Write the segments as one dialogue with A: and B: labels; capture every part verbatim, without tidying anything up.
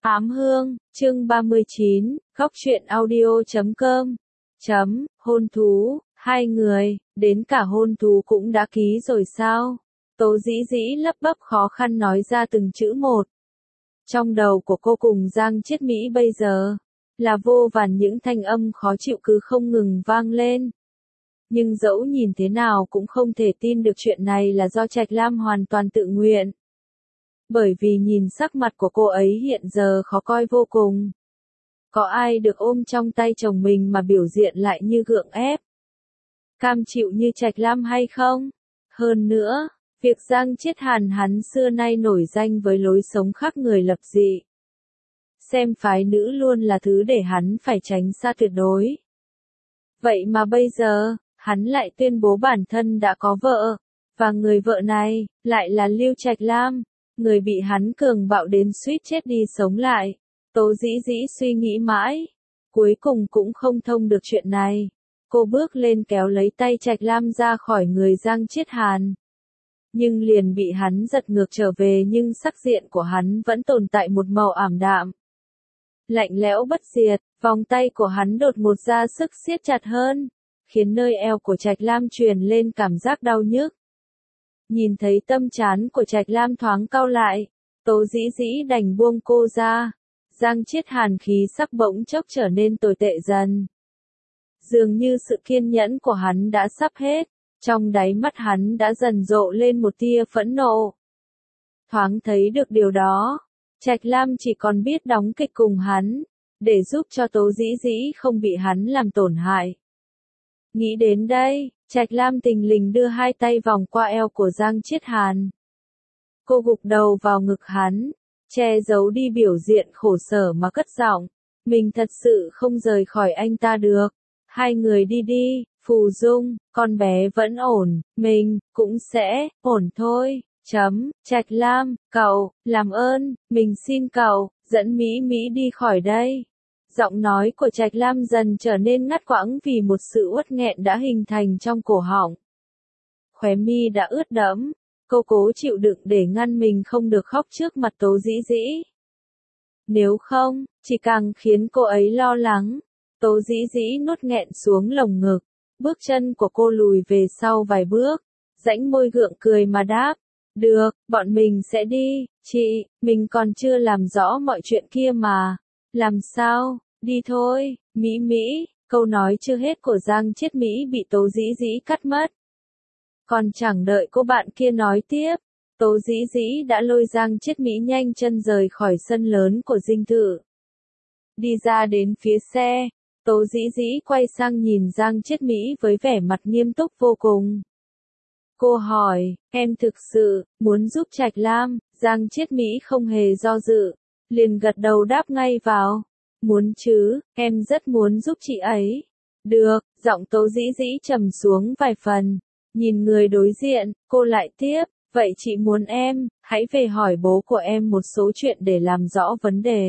A: Ám Hương, chương ba mươi chín, góc truyện audio chấm com. Chấm, hôn thú, hai người, đến cả hôn thú cũng đã ký rồi sao? Tố Dĩ Dĩ lắp bắp khó khăn nói ra từng chữ một. Trong đầu của cô cùng Giang Chiết Mỹ bây giờ, là vô vàn những thanh âm khó chịu cứ không ngừng vang lên. Nhưng dẫu nhìn thế nào cũng không thể tin được chuyện này là do Trạch Lam hoàn toàn tự nguyện. Bởi vì nhìn sắc mặt của cô ấy hiện giờ khó coi vô cùng. Có ai được ôm trong tay chồng mình mà biểu diện lại như gượng ép? Cam chịu như Trạch Lam hay không? Hơn nữa, việc Giang Chiết Hàn hắn xưa nay nổi danh với lối sống khác người lập dị. Xem phái nữ luôn là thứ để hắn phải tránh xa tuyệt đối. Vậy mà bây giờ, hắn lại tuyên bố bản thân đã có vợ, và người vợ này, lại là Lưu Trạch Lam. Người bị hắn cường bạo đến suýt chết đi sống lại. Tố Dĩ Dĩ suy nghĩ mãi, cuối cùng cũng không thông được chuyện này. Cô bước lên kéo lấy tay Trạch Lam ra khỏi người Giang Chiết Hàn. Nhưng liền bị hắn giật ngược trở về, nhưng sắc diện của hắn vẫn tồn tại một màu ảm đạm. Lạnh lẽo bất diệt, vòng tay của hắn đột ngột ra sức siết chặt hơn, khiến nơi eo của Trạch Lam truyền lên cảm giác đau nhức. Nhìn thấy tâm trán của Trạch Lam thoáng cau lại, Tố Dĩ Dĩ đành buông cô ra. Giang Chiết Hàn khí sắc bỗng chốc trở nên tồi tệ dần. Dường như sự kiên nhẫn của hắn đã sắp hết, trong đáy mắt hắn đã dần rộ lên một tia phẫn nộ. Thoáng thấy được điều đó, Trạch Lam chỉ còn biết đóng kịch cùng hắn, để giúp cho Tố Dĩ Dĩ không bị hắn làm tổn hại. Nghĩ đến đây, Trạch Lam tình lình đưa hai tay vòng qua eo của Giang Chiết Hàn. Cô gục đầu vào ngực hắn, che giấu đi biểu diện khổ sở mà cất giọng, mình thật sự không rời khỏi anh ta được. Hai người đi đi, Phù Dung, con bé vẫn ổn, mình cũng sẽ ổn thôi. Chấm, Trạch Lam, cậu, làm ơn, mình xin cậu, dẫn Mỹ Mỹ đi khỏi đây. Giọng nói của Trạch Lam dần trở nên ngắt quãng vì một sự uất nghẹn đã hình thành trong cổ họng. Khóe mi đã ướt đẫm, cô cố chịu đựng để ngăn mình không được khóc trước mặt Tố Dĩ Dĩ. Nếu không, chỉ càng khiến cô ấy lo lắng. Tố Dĩ Dĩ nuốt nghẹn xuống lồng ngực, bước chân của cô lùi về sau vài bước, rãnh môi gượng cười mà đáp. Được, bọn mình sẽ đi, chị, mình còn chưa làm rõ mọi chuyện kia mà. Làm sao? Đi thôi, Mỹ Mỹ, câu nói chưa hết của Giang Chiết Mỹ bị Tố Dĩ Dĩ cắt mất. Còn chẳng đợi cô bạn kia nói tiếp, Tố Dĩ Dĩ đã lôi Giang Chiết Mỹ nhanh chân rời khỏi sân lớn của dinh thự. Đi ra đến phía xe, Tố Dĩ Dĩ quay sang nhìn Giang Chiết Mỹ với vẻ mặt nghiêm túc vô cùng. Cô hỏi, em thực sự muốn giúp Trạch Lam? Giang Chiết Mỹ không hề do dự, liền gật đầu đáp ngay vào. Muốn chứ, em rất muốn giúp chị ấy. Được, giọng Tố Dĩ Dĩ trầm xuống vài phần. Nhìn người đối diện, cô lại tiếp, vậy chị muốn em, hãy về hỏi bố của em một số chuyện để làm rõ vấn đề.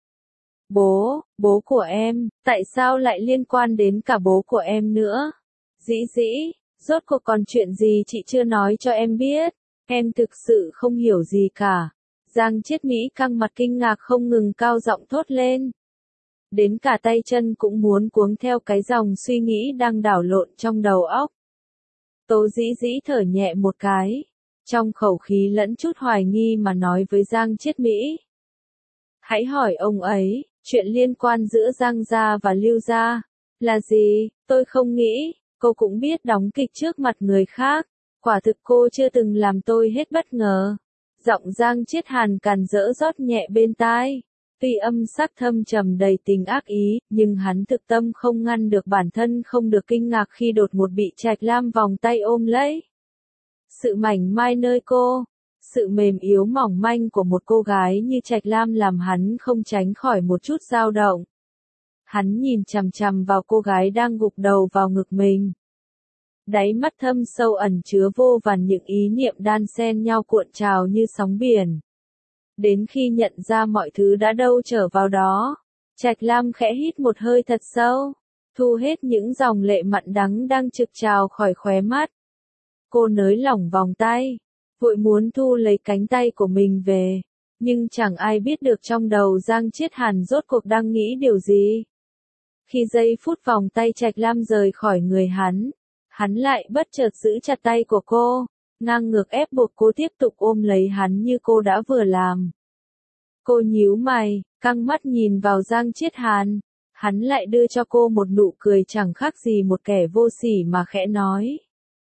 A: Bố, bố của em, tại sao lại liên quan đến cả bố của em nữa? Dĩ Dĩ, rốt cuộc còn chuyện gì chị chưa nói cho em biết? Em thực sự không hiểu gì cả. Giang Chiết Mỹ căng mặt kinh ngạc không ngừng cao giọng thốt lên. Đến cả tay chân cũng muốn cuống theo cái dòng suy nghĩ đang đảo lộn trong đầu óc. Tố Dĩ Dĩ thở nhẹ một cái, trong khẩu khí lẫn chút hoài nghi mà nói với Giang Chiết Mỹ. Hãy hỏi ông ấy, chuyện liên quan giữa Giang gia và Lưu gia là gì? Tôi không nghĩ, cô cũng biết đóng kịch trước mặt người khác. Quả thực cô chưa từng làm tôi hết bất ngờ. Giọng Giang Chiết Hàn càn rỡ rót nhẹ bên tai. Tuy âm sắc thâm trầm đầy tình ác ý, nhưng hắn thực tâm không ngăn được bản thân không được kinh ngạc khi đột ngột bị Trạch Lam vòng tay ôm lấy. Sự mảnh mai nơi cô, sự mềm yếu mỏng manh của một cô gái như Trạch Lam làm hắn không tránh khỏi một chút dao động. Hắn nhìn chằm chằm vào cô gái đang gục đầu vào ngực mình. Đáy mắt thâm sâu ẩn chứa vô vàn những ý niệm đan xen nhau cuộn trào như sóng biển. Đến khi nhận ra mọi thứ đã đâu trở vào đó, Trạch Lam khẽ hít một hơi thật sâu, thu hết những dòng lệ mặn đắng đang trực trào khỏi khóe mắt. Cô nới lỏng vòng tay, vội muốn thu lấy cánh tay của mình về, Nhưng chẳng ai biết được trong đầu Giang Chiết Hàn rốt cuộc đang nghĩ điều gì. Khi giây phút vòng tay Trạch Lam rời khỏi người hắn, hắn lại bất chợt giữ chặt tay của cô, ngang ngược ép buộc cô tiếp tục ôm lấy hắn như cô đã vừa làm. Cô nhíu mày, căng mắt nhìn vào Giang Chiết Hàn, hắn lại đưa cho cô một nụ cười chẳng khác gì một kẻ vô sỉ mà khẽ nói.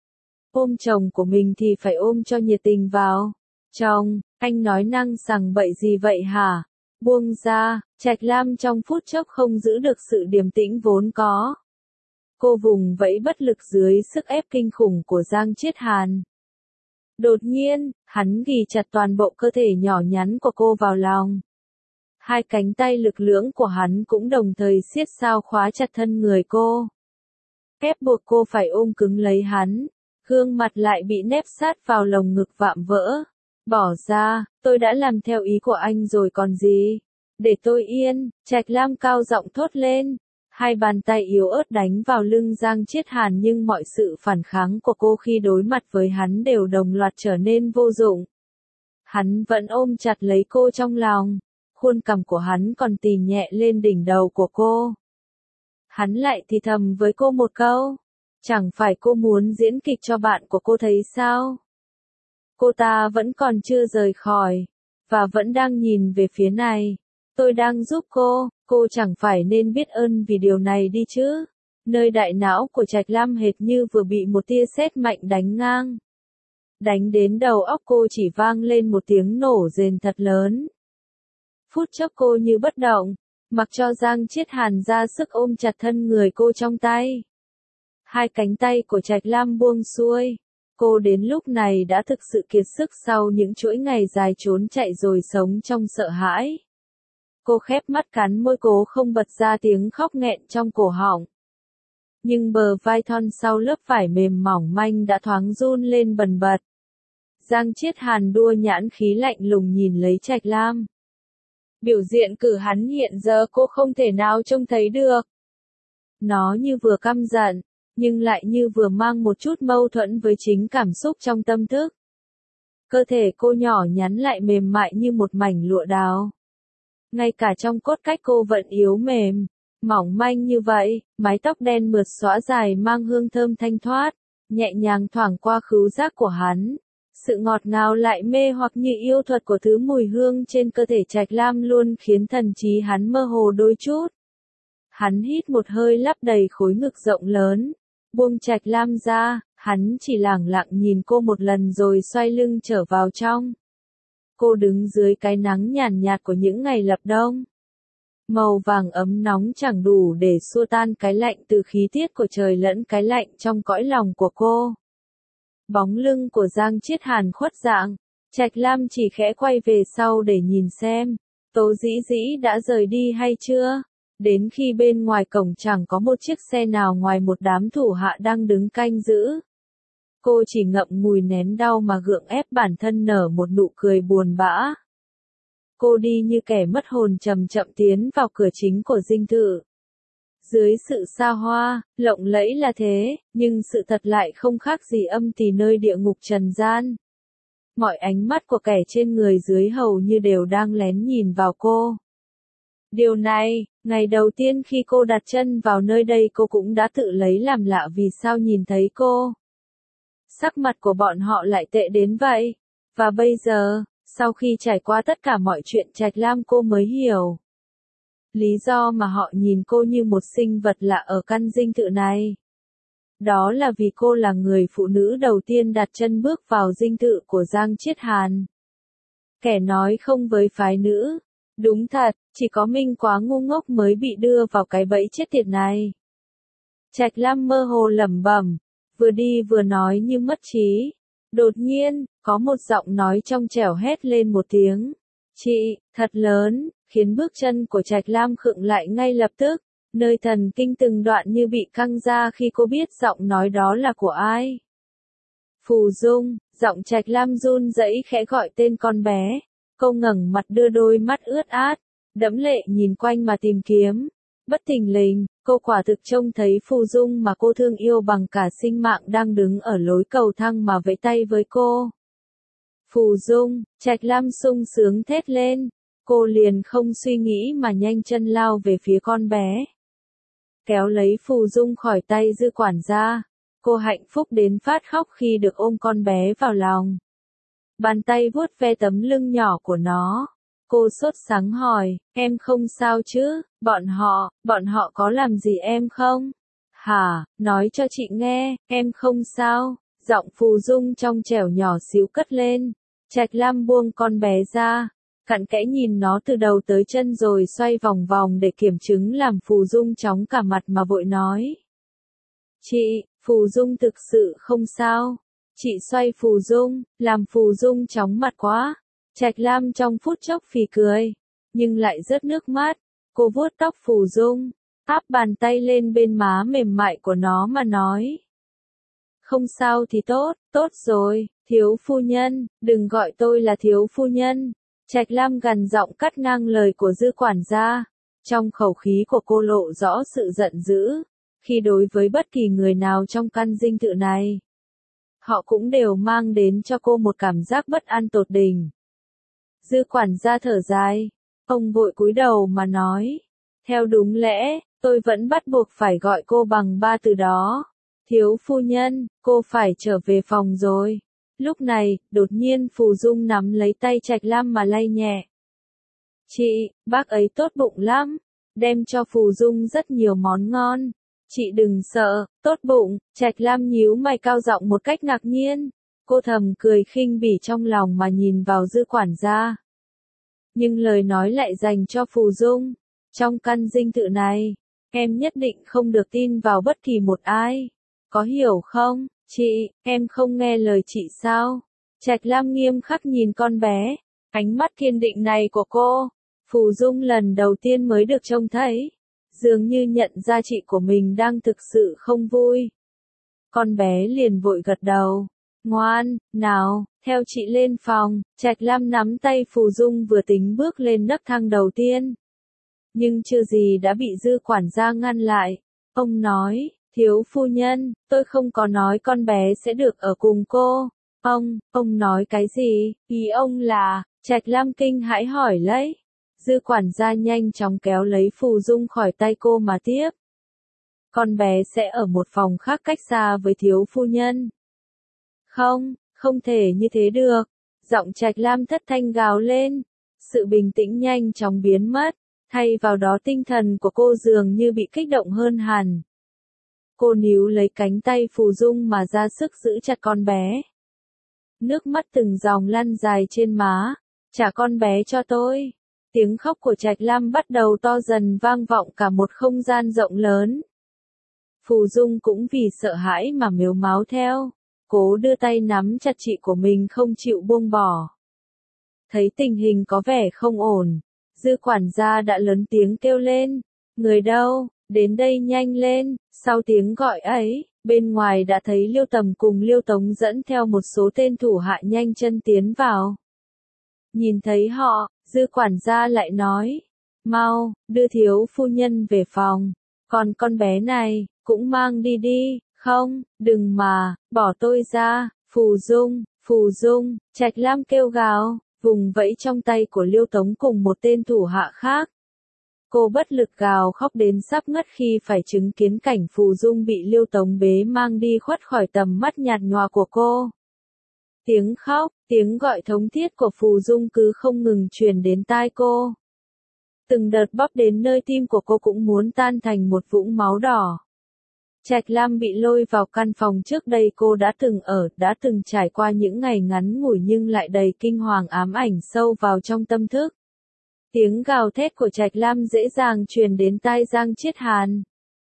A: Ôm chồng của mình thì phải ôm cho nhiệt tình vào. Chồng, anh nói năng sằng bậy gì vậy hả? Buông ra, Trạch Lam trong phút chốc không giữ được sự điềm tĩnh vốn có. Cô vùng vẫy bất lực dưới sức ép kinh khủng của Giang Chiết Hàn. Đột nhiên, hắn ghì chặt toàn bộ cơ thể nhỏ nhắn của cô vào lòng. Hai cánh tay lực lưỡng của hắn cũng đồng thời siết sao khóa chặt thân người cô. Ép buộc cô phải ôm cứng lấy hắn, gương mặt lại bị nép sát vào lồng ngực vạm vỡ. Bỏ ra, tôi đã làm theo ý của anh rồi còn gì. Để tôi yên, Trạch Lam cao giọng thốt lên. Hai bàn tay yếu ớt đánh vào lưng Giang Chiết Hàn nhưng mọi sự phản kháng của cô khi đối mặt với hắn đều đồng loạt trở nên vô dụng. Hắn vẫn ôm chặt lấy cô trong lòng, khuôn cằm của hắn còn tì nhẹ lên đỉnh đầu của cô. Hắn lại thì thầm với cô một câu, chẳng phải cô muốn diễn kịch cho bạn của cô thấy sao? Cô ta vẫn còn chưa rời khỏi, và vẫn đang nhìn về phía này. Tôi đang giúp cô, cô chẳng phải nên biết ơn vì điều này đi chứ. Nơi đại não của Trạch Lam hệt như vừa bị một tia sét mạnh đánh ngang. Đánh đến đầu óc cô chỉ vang lên một tiếng nổ rền thật lớn. Phút chốc cô như bất động, mặc cho Giang Chiết Hàn ra sức ôm chặt thân người cô trong tay. Hai cánh tay của Trạch Lam buông xuôi. Cô đến lúc này đã thực sự kiệt sức sau những chuỗi ngày dài trốn chạy rồi sống trong sợ hãi. Cô khép mắt cắn môi cố không bật ra tiếng khóc nghẹn trong cổ họng. Nhưng bờ vai thon sau lớp vải mềm mỏng manh đã thoáng run lên bần bật. Giang Chiết Hàn đua nhãn khí lạnh lùng nhìn lấy Trạch Lam. Biểu diện cử hắn hiện giờ cô không thể nào trông thấy được. Nó như vừa căm giận, nhưng lại như vừa mang một chút mâu thuẫn với chính cảm xúc trong tâm thức. Cơ thể cô nhỏ nhắn lại mềm mại như một mảnh lụa đào. Ngay cả trong cốt cách cô vẫn yếu mềm, mỏng manh như vậy, mái tóc đen mượt xõa dài mang hương thơm thanh thoát, nhẹ nhàng thoảng qua khứu giác của hắn. Sự ngọt ngào lại mê hoặc như yêu thuật của thứ mùi hương trên cơ thể Trạch Lam luôn khiến thần trí hắn mơ hồ đôi chút. Hắn hít một hơi lấp đầy khối ngực rộng lớn, buông Trạch Lam ra, hắn chỉ lẳng lặng nhìn cô một lần rồi xoay lưng trở vào trong. Cô đứng dưới cái nắng nhàn nhạt của những ngày lập đông. Màu vàng ấm nóng chẳng đủ để xua tan cái lạnh từ khí tiết của trời lẫn cái lạnh trong cõi lòng của cô. Bóng lưng của Giang Chiết Hàn khuất dạng, Trạch Lam chỉ khẽ quay về sau để nhìn xem, Tố Dĩ Dĩ đã rời đi hay chưa. Đến khi bên ngoài cổng chẳng có một chiếc xe nào ngoài một đám thủ hạ đang đứng canh giữ. Cô chỉ ngậm ngùi nén đau mà gượng ép bản thân nở một nụ cười buồn bã. Cô đi như kẻ mất hồn chậm chậm tiến vào cửa chính của dinh thự. Dưới sự xa hoa, lộng lẫy là thế, nhưng sự thật lại không khác gì âm tì nơi địa ngục trần gian. Mọi ánh mắt của kẻ trên người dưới hầu như đều đang lén nhìn vào cô. Điều này, ngày đầu tiên khi cô đặt chân vào nơi đây cô cũng đã tự lấy làm lạ vì sao nhìn thấy cô. Sắc mặt của bọn họ lại tệ đến vậy. Và bây giờ, sau khi trải qua tất cả mọi chuyện Trạch Lam cô mới hiểu. Lý do mà họ nhìn cô như một sinh vật lạ ở căn dinh thự này. Đó là vì cô là người phụ nữ đầu tiên đặt chân bước vào dinh thự của Giang Chiết Hàn. Kẻ nói không với phái nữ. Đúng thật, chỉ có mình quá ngu ngốc mới bị đưa vào cái bẫy chết tiệt này. Trạch Lam mơ hồ lẩm bẩm, vừa đi vừa nói như mất trí. Đột nhiên, có một giọng nói trong trẻo hét lên một tiếng. Chị, thật lớn, khiến bước chân của Trạch Lam khựng lại ngay lập tức. Nơi thần kinh từng đoạn như bị căng ra khi cô biết giọng nói đó là của ai. Phù Dung, giọng Trạch Lam run rẩy khẽ gọi tên con bé. Cô ngẩng mặt đưa đôi mắt ướt át, đẫm lệ nhìn quanh mà tìm kiếm. Bất thình lình, cô quả thực trông thấy Phù Dung mà cô thương yêu bằng cả sinh mạng đang đứng ở lối cầu thang mà vẫy tay với cô. Phù Dung, Trạch Lam sung sướng thét lên. Cô liền không suy nghĩ mà nhanh chân lao về phía con bé. Kéo lấy Phù Dung khỏi tay Dư quản gia. Cô hạnh phúc đến phát khóc khi được ôm con bé vào lòng. Bàn tay vuốt ve tấm lưng nhỏ của nó. Cô sốt sắng hỏi, em không sao chứ, bọn họ, bọn họ có làm gì em không? Hả, nói cho chị nghe, em không sao. Giọng Phù Dung trong trẻo nhỏ xíu cất lên. Trạch Lam buông con bé ra. Cặn kẽ nhìn nó từ đầu tới chân rồi xoay vòng vòng để kiểm chứng làm Phù Dung chóng cả mặt mà vội nói. Chị, Phù Dung thực sự không sao. Chị xoay Phù Dung, làm Phù Dung chóng mặt quá. Trạch Lam trong phút chốc phì cười, nhưng lại rớt nước mắt. Cô vuốt tóc Phù Dung, áp bàn tay lên bên má mềm mại của nó mà nói. Không sao thì tốt, tốt rồi, thiếu phu nhân, đừng gọi tôi là thiếu phu nhân. Trạch Lam gằn giọng cắt ngang lời của Dư quản gia. Trong khẩu khí của cô lộ rõ sự giận dữ, khi đối với bất kỳ người nào trong căn dinh thự này. Họ cũng đều mang đến cho cô một cảm giác bất an tột đỉnh. Dư quản gia thở dài, ông vội cúi đầu mà nói. Theo đúng lẽ, tôi vẫn bắt buộc phải gọi cô bằng ba từ đó. Thiếu phu nhân, cô phải trở về phòng rồi. Lúc này, đột nhiên Phù Dung nắm lấy tay Trạch Lam mà lay nhẹ. Chị, bác ấy tốt bụng lắm, đem cho Phù Dung rất nhiều món ngon. Chị đừng sợ, tốt bụng. Trạch Lam nhíu mày cao giọng một cách ngạc nhiên. Cô thầm cười khinh bỉ trong lòng mà nhìn vào Dư quản gia. Nhưng lời nói lại dành cho Phù Dung. Trong căn dinh thự này, em nhất định không được tin vào bất kỳ một ai. Có hiểu không, chị, em không nghe lời chị sao? Trạch Lam nghiêm khắc nhìn con bé. Ánh mắt kiên định này của cô, Phù Dung lần đầu tiên mới được trông thấy. Dường như nhận ra chị của mình đang thực sự không vui. Con bé liền vội gật đầu. Ngoan, nào, theo chị lên phòng. Trạch Lam nắm tay Phù Dung vừa tính bước lên nấc thang đầu tiên. Nhưng chưa gì đã bị Dư quản gia ngăn lại. Ông nói, thiếu phu nhân, tôi không có nói con bé sẽ được ở cùng cô. Ông, ông nói cái gì? Ý ông là, Trạch Lam kinh hãi hỏi lấy. Dư quản gia nhanh chóng kéo lấy Phù Dung khỏi tay cô mà tiếp. Con bé sẽ ở một phòng khác cách xa với thiếu phu nhân. Không, không thể như thế được. Giọng Trạch Lam thất thanh gào lên. Sự bình tĩnh nhanh chóng biến mất. Thay vào đó tinh thần của cô dường như bị kích động hơn hẳn. Cô níu lấy cánh tay Phù Dung mà ra sức giữ chặt con bé. Nước mắt từng dòng lăn dài trên má. Trả con bé cho tôi. Tiếng khóc của Trạch Lam bắt đầu to dần vang vọng cả một không gian rộng lớn. Phù Dung cũng vì sợ hãi mà mếu máo theo. Cố đưa tay nắm chặt chị của mình không chịu buông bỏ. Thấy tình hình có vẻ không ổn. Dư quản gia đã lớn tiếng kêu lên. Người đâu, đến đây nhanh lên. Sau tiếng gọi ấy, bên ngoài đã thấy Liêu Tầm cùng Liêu Tống dẫn theo một số tên thủ hạ nhanh chân tiến vào. Nhìn thấy họ, Dư quản gia lại nói. Mau, đưa thiếu phu nhân về phòng. Còn con bé này, cũng mang đi đi. Không, đừng mà, bỏ tôi ra. Phù Dung, Phù Dung, Trạch Lam kêu gào, vùng vẫy trong tay của Liêu Tống cùng một tên thủ hạ khác. Cô bất lực gào khóc đến sắp ngất khi phải chứng kiến cảnh Phù Dung bị Liêu Tống bế mang đi khuất khỏi tầm mắt nhạt nhòa của cô. Tiếng khóc, tiếng gọi thống thiết của Phù Dung cứ không ngừng truyền đến tai cô. Từng đợt bóp đến nơi tim của cô cũng muốn tan thành một vũng máu đỏ. Trạch Lam bị lôi vào căn phòng trước đây cô đã từng ở, đã từng trải qua những ngày ngắn ngủi nhưng lại đầy kinh hoàng ám ảnh sâu vào trong tâm thức. Tiếng gào thét của Trạch Lam dễ dàng truyền đến tai Giang Chiết Hàn.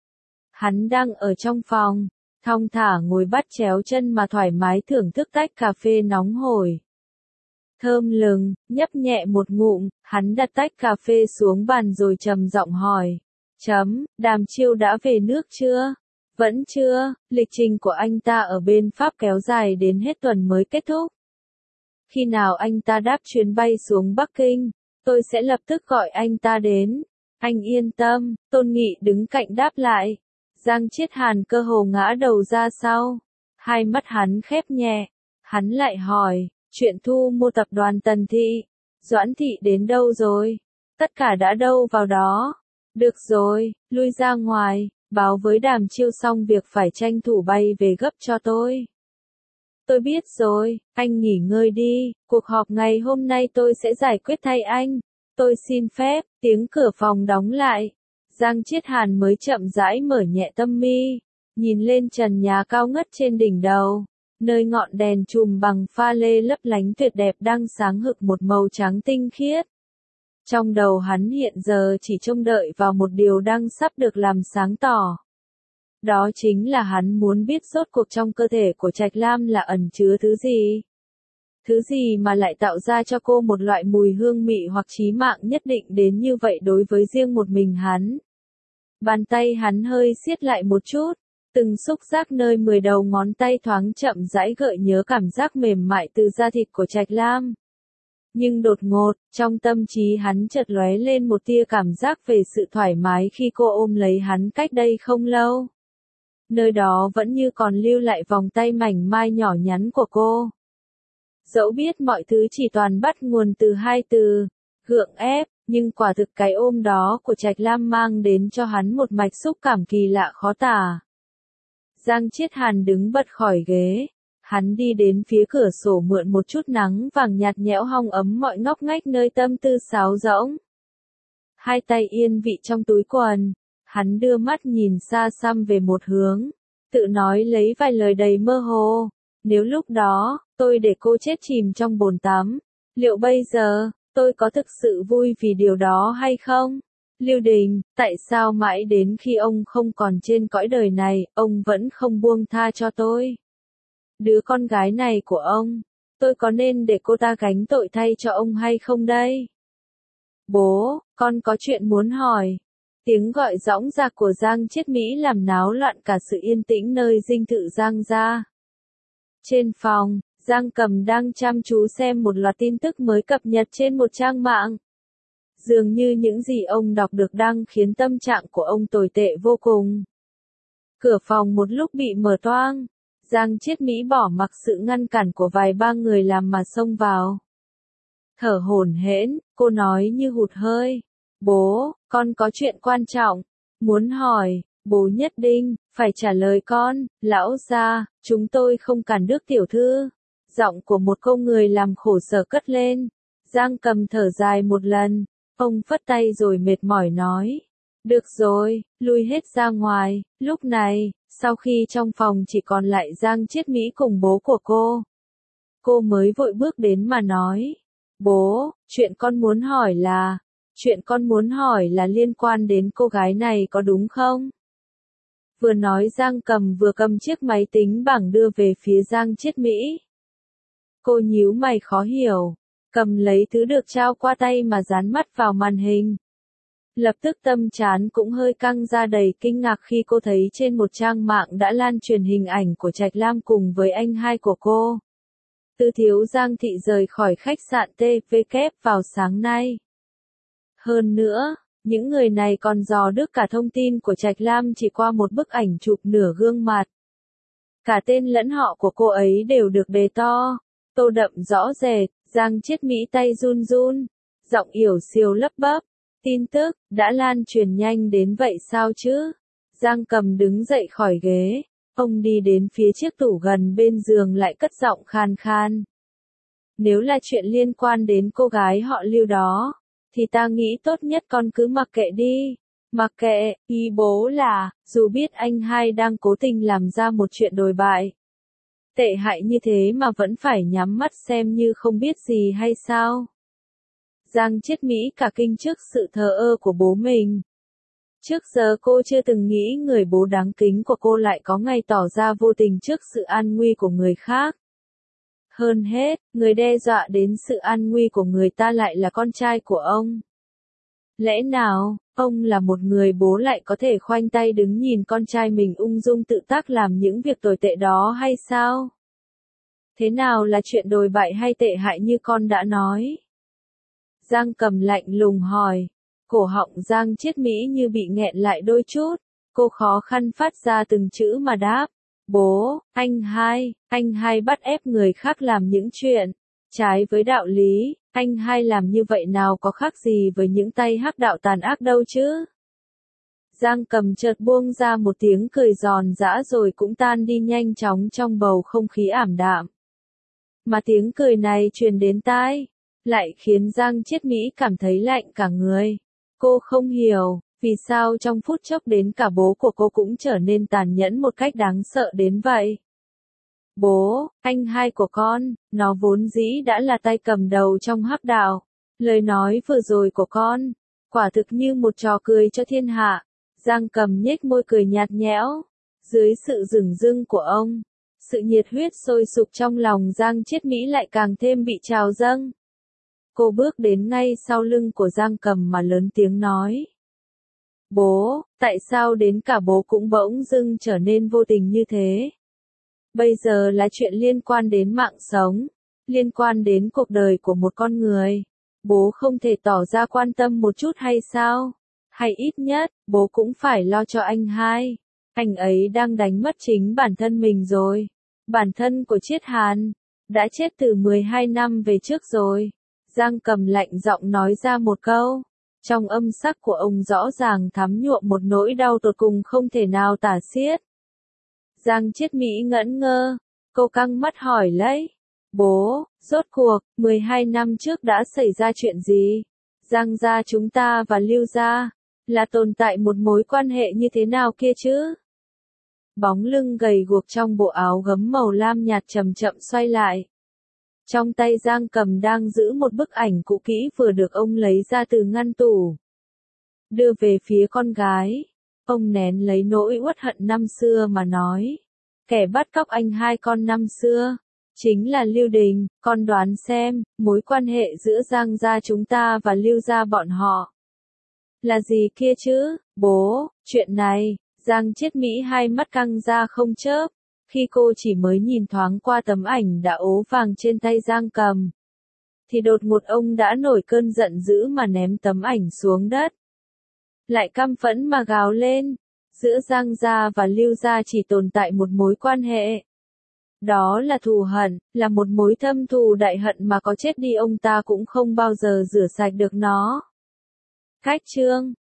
A: Hắn đang ở trong phòng, thong thả ngồi bắt chéo chân mà thoải mái thưởng thức tách cà phê nóng hổi. Thơm lừng, nhấp nhẹ một ngụm, hắn đặt tách cà phê xuống bàn rồi trầm giọng hỏi. Chấm, Đàm Chiêu đã về nước chưa? Vẫn chưa, lịch trình của anh ta ở bên Pháp kéo dài đến hết tuần mới kết thúc. Khi nào anh ta đáp chuyến bay xuống Bắc Kinh, tôi sẽ lập tức gọi anh ta đến. Anh yên tâm, Tôn Nghị đứng cạnh đáp lại. Giang Chiết Hàn cơ hồ ngã đầu ra sau. Hai mắt hắn khép nhẹ. Hắn lại hỏi, Chuyện thu mua tập đoàn Tần Thị, Doãn Thị đến đâu rồi? Tất cả đã đâu vào đó. Được rồi, lui ra ngoài, báo với Đàm Chiêu xong việc phải tranh thủ bay về gấp cho tôi. Tôi biết rồi, anh nghỉ ngơi đi, cuộc họp ngày hôm nay tôi sẽ giải quyết thay anh. Tôi xin phép, tiếng cửa phòng đóng lại. Giang Chiết Hàn mới chậm rãi mở nhẹ tâm mi, nhìn lên trần nhà cao ngất trên đỉnh đầu, nơi ngọn đèn chùm bằng pha lê lấp lánh tuyệt đẹp đang sáng hực một màu trắng tinh khiết. Trong đầu hắn hiện giờ chỉ trông đợi vào một điều đang sắp được làm sáng tỏ. Đó chính là hắn muốn biết rốt cuộc trong cơ thể của Trạch Lam là ẩn chứa thứ gì. Thứ gì mà lại tạo ra cho cô một loại mùi hương mị hoặc chí mạng nhất định đến như vậy đối với riêng một mình hắn. Bàn tay hắn hơi siết lại một chút, từng xúc giác nơi mười đầu ngón tay thoáng chậm rãi gợi nhớ cảm giác mềm mại từ da thịt của Trạch Lam. Nhưng đột ngột, trong tâm trí hắn chợt lóe lên một tia cảm giác về sự thoải mái khi cô ôm lấy hắn cách đây không lâu. Nơi đó vẫn như còn lưu lại vòng tay mảnh mai nhỏ nhắn của cô. Dẫu biết mọi thứ chỉ toàn bắt nguồn từ hai từ, gượng ép, nhưng quả thực cái ôm đó của Trạch Lam mang đến cho hắn một mạch xúc cảm kỳ lạ khó tả. Giang Chiết Hàn đứng bật khỏi ghế. Hắn đi đến phía cửa sổ mượn một chút nắng vàng nhạt nhẽo hong ấm mọi ngóc ngách nơi tâm tư sáo rỗng. Hai tay yên vị trong túi quần, hắn đưa mắt nhìn xa xăm về một hướng, tự nói lấy vài lời đầy mơ hồ. Nếu lúc đó, tôi để cô chết chìm trong bồn tắm, liệu bây giờ, tôi có thực sự vui vì điều đó hay không? Lưu Đình, tại sao mãi đến khi ông không còn trên cõi đời này, ông vẫn không buông tha cho tôi? Đứa con gái này của ông, tôi có nên để cô ta gánh tội thay cho ông hay không đây? Bố, con có chuyện muốn hỏi. Tiếng gọi dõng dạc của Giang Chiết Mỹ làm náo loạn cả sự yên tĩnh nơi dinh thự Giang gia. Trên phòng, Giang Cầm đang chăm chú xem một loạt tin tức mới cập nhật trên một trang mạng. Dường như những gì ông đọc được đang khiến tâm trạng của ông tồi tệ vô cùng. Cửa phòng một lúc bị mở toang. Giang Chiết Mỹ bỏ mặc sự ngăn cản của vài ba người làm mà xông vào. Thở hổn hển, cô nói như hụt hơi. Bố, con có chuyện quan trọng, muốn hỏi, bố nhất định, phải trả lời con, lão gia, chúng tôi không cản Đức tiểu thư. Giọng của một câu người làm khổ sở cất lên. Giang Cầm thở dài một lần, ông phất tay rồi mệt mỏi nói. Được rồi, lui hết ra ngoài. Lúc này, sau khi trong phòng chỉ còn lại Giang Chiết Mỹ cùng bố của cô, cô mới vội bước đến mà nói. Bố, chuyện con muốn hỏi là, chuyện con muốn hỏi là liên quan đến cô gái này có đúng không? Vừa nói Giang Cầm vừa cầm chiếc máy tính bảng đưa về phía Giang Chiết Mỹ. Cô nhíu mày khó hiểu, cầm lấy thứ được trao qua tay mà dán mắt vào màn hình. Lập tức tâm trán cũng hơi căng ra đầy kinh ngạc khi cô thấy trên một trang mạng đã lan truyền hình ảnh của Trạch Lam cùng với anh hai của cô. Tư thiếu Giang Thị rời khỏi khách sạn tê vê ca vào sáng nay. Hơn nữa, những người này còn dò được cả thông tin của Trạch Lam chỉ qua một bức ảnh chụp nửa gương mặt. Cả tên lẫn họ của cô ấy đều được đề to, tô đậm rõ rệt. Giang Chiết Mỹ tay run run, giọng yểu xìu lấp bấp. Tin tức, đã lan truyền nhanh đến vậy sao chứ? Giang Cầm đứng dậy khỏi ghế, ông đi đến phía chiếc tủ gần bên giường lại cất giọng khan khan. Nếu là chuyện liên quan đến cô gái họ Lưu đó, thì ta nghĩ tốt nhất con cứ mặc kệ đi. Mặc kệ, ý bố là, dù biết anh hai đang cố tình làm ra một chuyện đồi bại tệ hại như thế mà vẫn phải nhắm mắt xem như không biết gì hay sao? Giang Chiết Mỹ cả kinh trước sự thờ ơ của bố mình. Trước giờ cô chưa từng nghĩ người bố đáng kính của cô lại có ngày tỏ ra vô tình trước sự an nguy của người khác. Hơn hết, người đe dọa đến sự an nguy của người ta lại là con trai của ông. Lẽ nào, ông là một người bố lại có thể khoanh tay đứng nhìn con trai mình ung dung tự tác làm những việc tồi tệ đó hay sao? Thế nào là chuyện đồi bại hay tệ hại như con đã nói? Giang Cầm lạnh lùng hỏi. Cổ họng Giang Chiết Mỹ như bị nghẹn lại đôi chút. Cô khó khăn phát ra từng chữ mà đáp. Bố, anh hai, anh hai bắt ép người khác làm những chuyện. Trái với đạo lý, anh hai làm như vậy nào có khác gì với những tay hắc đạo tàn ác đâu chứ. Giang Cầm chợt buông ra một tiếng cười giòn giã rồi cũng tan đi nhanh chóng trong bầu không khí ảm đạm. Mà tiếng cười này truyền đến tai, lại khiến Giang Chiết Mỹ cảm thấy lạnh cả người. Cô không hiểu, vì sao trong phút chốc đến cả bố của cô cũng trở nên tàn nhẫn một cách đáng sợ đến vậy. Bố, anh hai của con, nó vốn dĩ đã là tay cầm đầu trong hắc đạo. Lời nói vừa rồi của con, quả thực như một trò cười cho thiên hạ. Giang Cầm nhếch môi cười nhạt nhẽo. Dưới sự dửng dưng của ông, sự nhiệt huyết sôi sục trong lòng Giang Chiết Mỹ lại càng thêm bị trào dâng. Cô bước đến ngay sau lưng của Giang Cầm mà lớn tiếng nói. Bố, tại sao đến cả bố cũng bỗng dưng trở nên vô tình như thế? Bây giờ là chuyện liên quan đến mạng sống, liên quan đến cuộc đời của một con người. Bố không thể tỏ ra quan tâm một chút hay sao? Hay ít nhất, bố cũng phải lo cho anh hai. Anh ấy đang đánh mất chính bản thân mình rồi. Bản thân của Chiết Hàn đã chết từ mười hai năm về trước rồi. Giang Cầm lạnh giọng nói ra một câu. Trong âm sắc của ông rõ ràng thắm nhuộm một nỗi đau tột cùng không thể nào tả xiết. Giang Chiết Mỹ ngẩn ngơ, cô căng mắt hỏi lấy. Bố, rốt cuộc, mười hai năm trước đã xảy ra chuyện gì? Giang gia chúng ta và Lưu gia, là tồn tại một mối quan hệ như thế nào kia chứ? Bóng lưng gầy guộc trong bộ áo gấm màu lam nhạt chậm chậm xoay lại. Trong tay Giang Cầm đang giữ một bức ảnh cũ kỹ vừa được ông lấy ra từ ngăn tủ. Đưa về phía con gái. Ông nén lấy nỗi uất hận năm xưa mà nói. Kẻ bắt cóc anh hai con năm xưa, chính là Lưu Đình. Con đoán xem, mối quan hệ giữa Giang gia chúng ta và Lưu gia bọn họ là gì kia chứ? Bố, chuyện này, Giang Chiết Mỹ hai mắt căng ra không chớp. Khi cô chỉ mới nhìn thoáng qua tấm ảnh đã ố vàng trên tay Giang Cầm, thì đột ngột ông đã nổi cơn giận dữ mà ném tấm ảnh xuống đất. Lại căm phẫn mà gào lên, giữa Giang gia và Lưu gia chỉ tồn tại một mối quan hệ. Đó là thù hận, là một mối thâm thù đại hận mà có chết đi ông ta cũng không bao giờ rửa sạch được nó. Khách chương